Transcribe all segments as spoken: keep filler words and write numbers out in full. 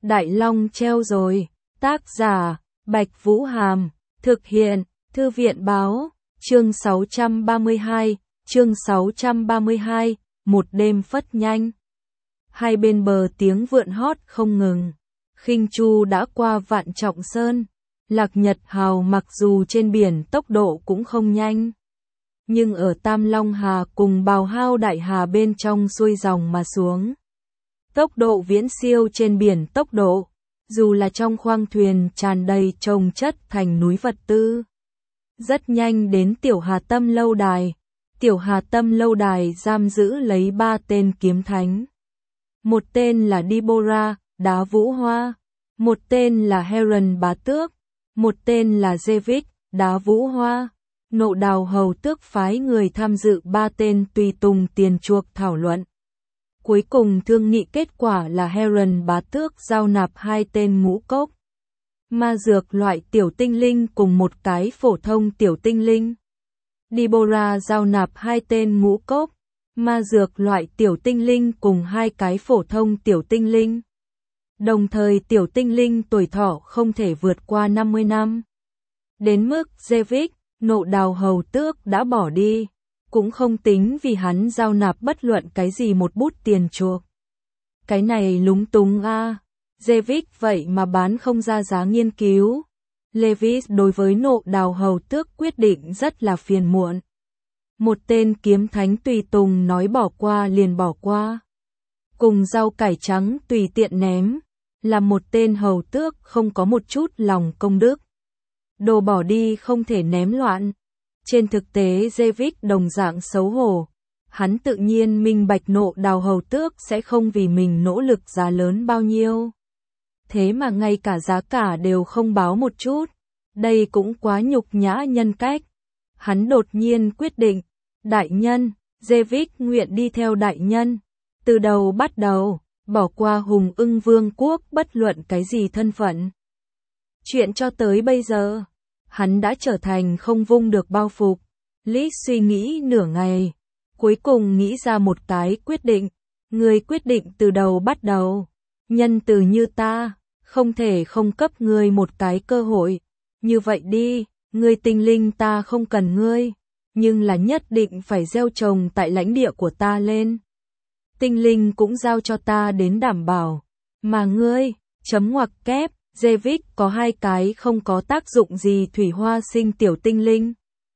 Đại Long treo rồi. Tác giả, Bạch Vũ Hàm. Thực hiện, Thư viện Báo. Chương sáu trăm ba mươi hai, chương sáu trăm ba mươi hai, một đêm phất nhanh. Hai bên bờ tiếng vượn hót không ngừng. Khinh Chu đã qua Vạn Trọng Sơn. Lạc Nhật Hào mặc dù trên biển tốc độ cũng không nhanh, nhưng ở Tam Long Hà cùng Bào Hao Đại Hà bên trong xuôi dòng mà xuống, tốc độ viễn siêu trên biển tốc độ, dù là trong khoang thuyền tràn đầy chồng chất thành núi vật tư. Rất nhanh đến Tiểu Hà Tâm Lâu Đài. Tiểu Hà Tâm Lâu Đài giam giữ lấy ba tên kiếm thánh. Một tên là Deborah, Đá Vũ Hoa. Một tên là Heron Bá Tước. Một tên là Zevik, Đá Vũ Hoa. Nộ Đào Hầu Tước phái người tham dự ba tên tùy tùng tiền chuộc thảo luận. Cuối cùng thương nghị kết quả là Heron Bá Tước giao nạp hai tên ngũ cốc ma dược loại tiểu tinh linh cùng một cái phổ thông tiểu tinh linh. Deborah giao nạp hai tên ngũ cốc ma dược loại tiểu tinh linh cùng hai cái phổ thông tiểu tinh linh. Đồng thời tiểu tinh linh tuổi thọ không thể vượt qua năm mươi năm. Đến mức Zevik, Nộ Đào Hầu Tước đã bỏ đi, cũng không tính vì hắn giao nạp bất luận cái gì một bút tiền chuộc. Cái này lúng túng a. À. Zevik vậy mà bán không ra giá nghiên cứu. Levis đối với Nộ Đào Hầu Tước quyết định rất là phiền muộn. Một tên kiếm thánh tùy tùng nói bỏ qua liền bỏ qua. Cùng rau cải trắng tùy tiện ném, là một tên hầu tước không có một chút lòng công đức. Đồ bỏ đi không thể ném loạn. Trên thực tế Zevik đồng dạng xấu hổ. Hắn tự nhiên minh bạch Nộ Đào Hầu Tước sẽ không vì mình nỗ lực giá lớn bao nhiêu. Thế mà ngay cả giá cả đều không báo một chút. Đây cũng quá nhục nhã nhân cách. Hắn đột nhiên quyết định, đại nhân, Zevik nguyện đi theo đại nhân. Từ đầu bắt đầu, bỏ qua Hùng Ưng Vương quốc bất luận cái gì thân phận. Chuyện cho tới bây giờ, hắn đã trở thành không vung được bao phục. Lý suy nghĩ nửa ngày, cuối cùng nghĩ ra một cái quyết định. Ngươi quyết định từ đầu bắt đầu. Nhân từ như ta, không thể không cấp ngươi một cái cơ hội. Như vậy đi, ngươi tinh linh ta không cần ngươi, nhưng là nhất định phải gieo trồng tại lãnh địa của ta lên. Tinh linh cũng giao cho ta đến đảm bảo. Mà ngươi, chấm ngoặc kép, Zevik có hai cái không có tác dụng gì thủy hoa sinh tiểu tinh linh.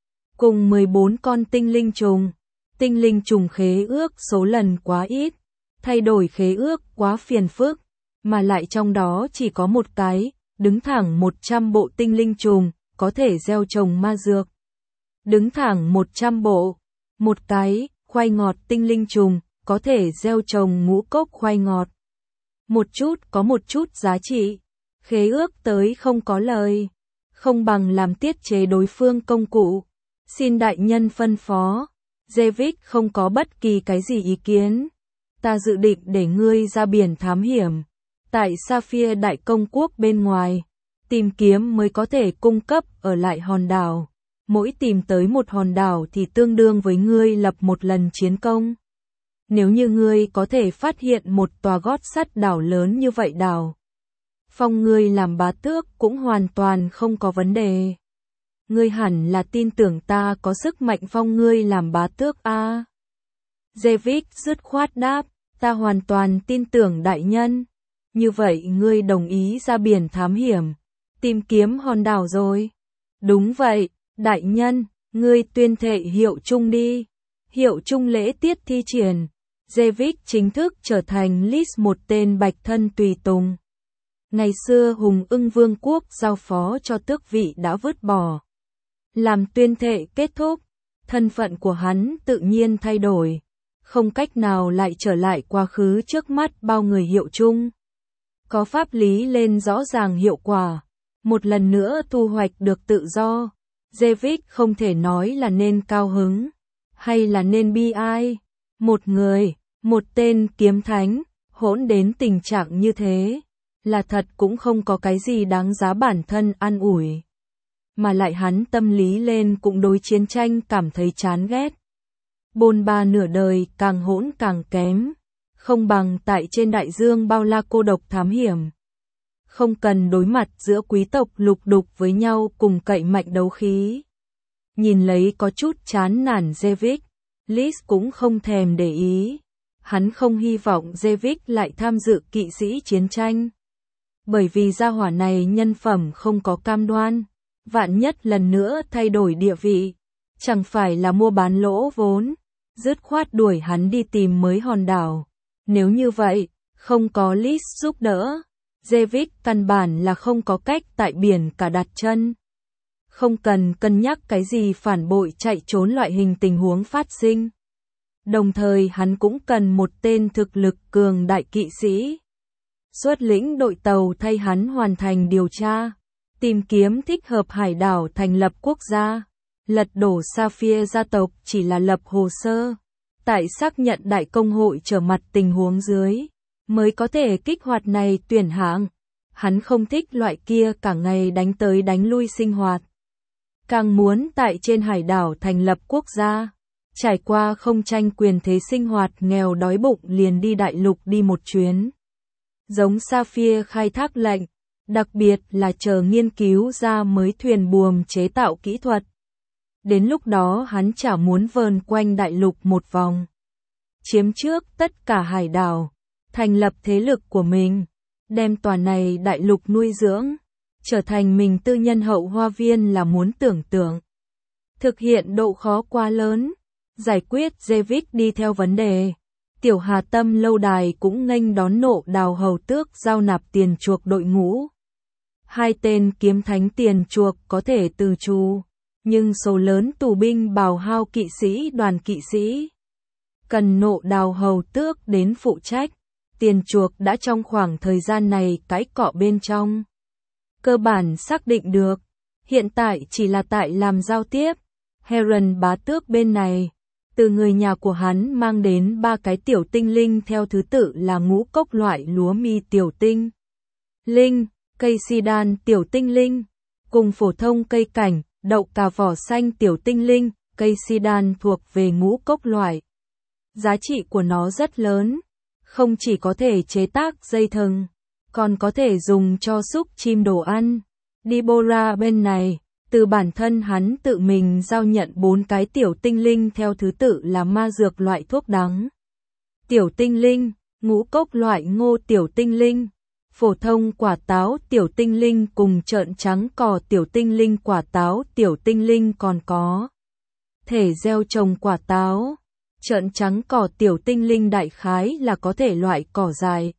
Cùng mười bốn con tinh linh trùng. Tinh linh trùng khế ước số lần quá ít. Thay đổi khế ước quá phiền phức. Mà lại trong đó chỉ có một cái, đứng thẳng một trăm bộ tinh linh trùng, có thể gieo trồng ma dược. Đứng thẳng một trăm bộ. Một cái, khoai ngọt tinh linh trùng, có thể gieo trồng ngũ cốc khoai ngọt. Một chút có một chút giá trị. Khế ước tới không có lời. Không bằng làm tiết chế đối phương công cụ. Xin đại nhân phân phó. Zevik không có bất kỳ cái gì ý kiến. Ta dự định để ngươi ra biển thám hiểm. Tại Sapphire Đại Công Quốc bên ngoài. Tìm kiếm mới có thể cung cấp ở lại hòn đảo. Mỗi tìm tới một hòn đảo thì tương đương với ngươi lập một lần chiến công. Nếu như ngươi có thể phát hiện một tòa gót sắt đảo lớn như vậy đảo, phong ngươi làm bá tước cũng hoàn toàn không có vấn đề. Ngươi hẳn là tin tưởng ta có sức mạnh phong ngươi làm bá tước a. À. Zevik dứt khoát đáp, ta hoàn toàn tin tưởng đại nhân. Như vậy ngươi đồng ý ra biển thám hiểm, tìm kiếm hòn đảo rồi. Đúng vậy, đại nhân, ngươi tuyên thệ hiệu chung đi. Hiệu chung lễ tiết thi triển. Zevik chính thức trở thành list một tên bạch thân tùy tùng. Ngày xưa Hùng Ưng Vương quốc giao phó cho tước vị đã vứt bỏ. Làm tuyên thệ kết thúc, thân phận của hắn tự nhiên thay đổi. Không cách nào lại trở lại quá khứ trước mắt bao người hiệu chung. Có pháp lý lên rõ ràng hiệu quả. Một lần nữa thu hoạch được tự do. Zevik không thể nói là nên cao hứng, hay là nên bi ai. Một người, một tên kiếm thánh, hỗn đến tình trạng như thế, là thật cũng không có cái gì đáng giá bản thân an ủi. Mà lại hắn tâm lý lên cũng đối chiến tranh cảm thấy chán ghét. Bôn ba nửa đời càng hỗn càng kém, không bằng tại trên đại dương bao la cô độc thám hiểm. không cần đối mặt giữa quý tộc lục đục với nhau cùng cậy mạnh đấu khí. Nhìn lấy có chút chán nản Zevic, Lys cũng không thèm để ý. Hắn không hy vọng Zevic lại tham dự kỵ sĩ chiến tranh. Bởi vì gia hỏa này nhân phẩm không có cam đoan, vạn nhất lần nữa thay đổi địa vị, chẳng phải là mua bán lỗ vốn, dứt khoát đuổi hắn đi tìm mới hòn đảo. Nếu như vậy, không có Lys giúp đỡ, Zevic căn bản là không có cách tại biển cả đặt chân. Không cần cân nhắc cái gì phản bội chạy trốn loại hình tình huống phát sinh. Đồng thời hắn cũng cần một tên thực lực cường đại kỵ sĩ. Xuất lĩnh đội tàu thay hắn hoàn thành điều tra, tìm kiếm thích hợp hải đảo thành lập quốc gia. Lật đổ Sapphire gia tộc chỉ là lập hồ sơ, tại xác nhận đại công hội trở mặt tình huống dưới, mới có thể kích hoạt này tuyển hạng. Hắn không thích loại kia cả ngày đánh tới đánh lui sinh hoạt. Càng muốn tại trên hải đảo thành lập quốc gia, trải qua không tranh quyền thế sinh hoạt nghèo đói bụng liền đi đại lục đi một chuyến. Giống Sapphire khai thác lệnh, đặc biệt là chờ nghiên cứu ra mới thuyền buồm chế tạo kỹ thuật. Đến lúc đó hắn chả muốn vờn quanh đại lục một vòng, chiếm trước tất cả hải đảo, thành lập thế lực của mình, đem tòa này đại lục nuôi dưỡng, trở thành mình tư nhân hậu hoa viên là muốn tưởng tượng. Thực hiện độ khó quá lớn, giải quyết Zevic đi theo vấn đề. Tiểu Hà Tâm lâu đài cũng nghênh đón Nộ Đào hầu tước giao nạp tiền chuộc đội ngũ. Hai tên kiếm thánh tiền chuộc có thể từ trù, nhưng số lớn tù binh bào hao kỵ sĩ đoàn kỵ sĩ cần Nộ Đào hầu tước đến phụ trách. Tiền chuộc đã trong khoảng thời gian này cái cọ bên trong. Cơ bản xác định được, hiện tại chỉ là tại làm giao tiếp. Heron bá tước bên này, từ người nhà của hắn mang đến ba cái tiểu tinh linh theo thứ tự là ngũ cốc loại lúa mi tiểu tinh linh, cây si đan tiểu tinh linh, cùng phổ thông cây cảnh, đậu cà vỏ xanh tiểu tinh linh, cây si đan thuộc về ngũ cốc loại. Giá trị của nó rất lớn, không chỉ có thể chế tác dây thừng, còn có thể dùng cho xúc chim đồ ăn. Deborah bên này, từ bản thân hắn tự mình giao nhận bốn cái tiểu tinh linh theo thứ tự là ma dược loại thuốc đắng, tiểu tinh linh, ngũ cốc loại ngô tiểu tinh linh, phổ thông quả táo tiểu tinh linh cùng trợn trắng cò tiểu tinh linh. Quả táo tiểu tinh linh còn có thể gieo trồng quả táo, trợn trắng cỏ tiểu tinh linh đại khái là có thể loại cỏ dài.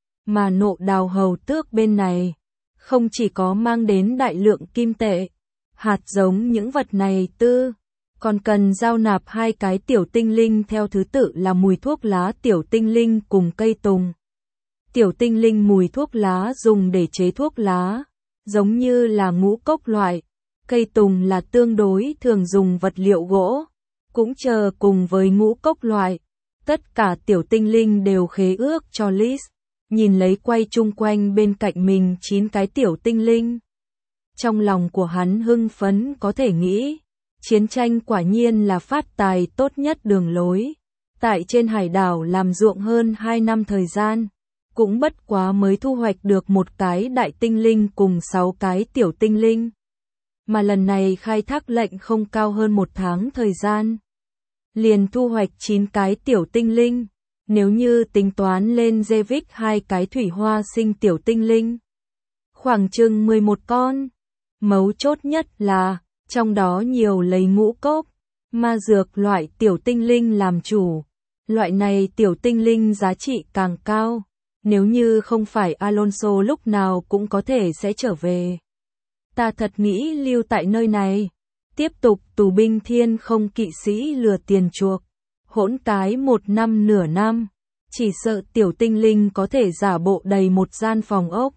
Mà Nộ Đào hầu tước bên này, không chỉ có mang đến đại lượng kim tệ, hạt giống những vật này tư, còn cần giao nạp hai cái tiểu tinh linh theo thứ tự là mùi thuốc lá tiểu tinh linh cùng cây tùng. Tiểu tinh linh mùi thuốc lá dùng để chế thuốc lá, giống như là ngũ cốc loại, cây tùng là tương đối thường dùng vật liệu gỗ, cũng chờ cùng với ngũ cốc loại. Tất cả tiểu tinh linh đều khế ước cho Lys, nhìn lấy quay chung quanh bên cạnh mình chín cái tiểu tinh linh. Trong lòng của hắn hưng phấn có thể nghĩ, chiến tranh quả nhiên là phát tài tốt nhất đường lối. Tại trên hải đảo làm ruộng hơn hai năm thời gian, cũng bất quá mới thu hoạch được một cái đại tinh linh cùng sáu cái tiểu tinh linh. Mà lần này khai thác lệnh không cao hơn một tháng thời gian, liền thu hoạch chín cái tiểu tinh linh. Nếu như tính toán lên Zevic hai cái thủy hoa sinh tiểu tinh linh, khoảng chừng mười một con. Mấu chốt nhất là, trong đó nhiều lấy ngũ cốc, ma dược loại tiểu tinh linh làm chủ. Loại này tiểu tinh linh giá trị càng cao, nếu như không phải Alonso lúc nào cũng có thể sẽ trở về. Ta thật nghĩ lưu tại nơi này, tiếp tục tù binh thiên không kỵ sĩ lừa tiền chuộc, hỗn cái một năm nửa năm, chỉ sợ tiểu tinh linh có thể giả bộ đầy một gian phòng ốc.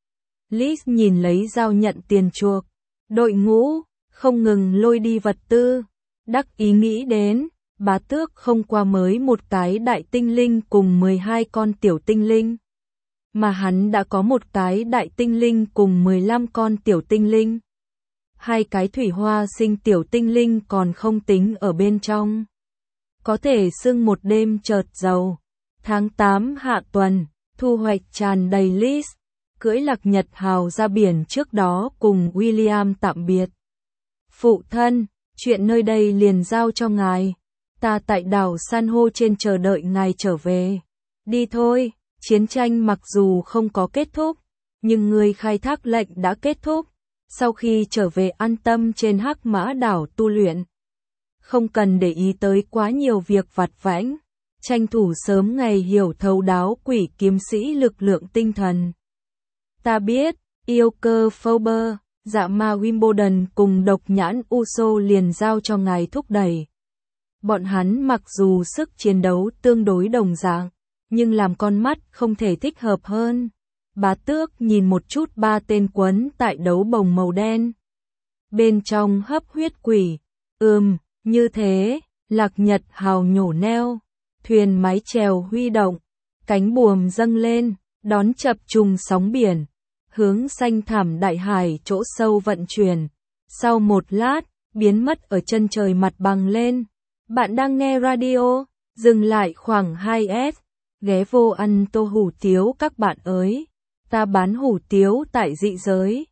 Lys nhìn lấy giao nhận tiền chuộc, đội ngũ, không ngừng lôi đi vật tư, đắc ý nghĩ đến, bá tước không qua mới một cái đại tinh linh cùng mười hai con tiểu tinh linh. Mà hắn đã có một cái đại tinh linh cùng mười lăm con tiểu tinh linh. Hai cái thủy hoa sinh tiểu tinh linh còn không tính ở bên trong. Có thể xưng một đêm chợt giàu. Tháng tám hạ tuần, thu hoạch tràn đầy Lys. cưỡi Lạc Nhật Hào ra biển trước đó cùng William tạm biệt. Phụ thân, chuyện nơi đây liền giao cho ngài. Ta tại đảo san hô trên chờ đợi ngài trở về. Đi thôi, chiến tranh mặc dù không có kết thúc, nhưng người khai thác lệnh đã kết thúc. Sau khi trở về an tâm trên Hắc Mã đảo tu luyện. Không cần để ý tới quá nhiều việc vặt vãnh. Tranh thủ sớm ngày hiểu thấu đáo quỷ kiếm sĩ lực lượng tinh thần. Ta biết, yêu cơ Phauber, dạ ma Wimbledon cùng độc nhãn Uso liền giao cho ngài thúc đẩy. Bọn hắn mặc dù sức chiến đấu tương đối đồng dạng, nhưng làm con mắt không thể thích hợp hơn. Bá tước nhìn một chút ba tên quấn tại đấu bồng màu đen. Bên trong hấp huyết quỷ. Ừm, như thế, Lạc Nhật Hào nhổ neo. Thuyền mái chèo huy động. Cánh buồm dâng lên, đón chập trùng sóng biển. Hướng xanh thẳm đại hải chỗ sâu vận chuyển. Sau một lát, biến mất ở chân trời mặt bằng lên. Bạn đang nghe radio, dừng lại khoảng hai S. Ghé vô ăn tô hủ tiếu các bạn ơi. Ta bán hủ tiếu tại dị giới.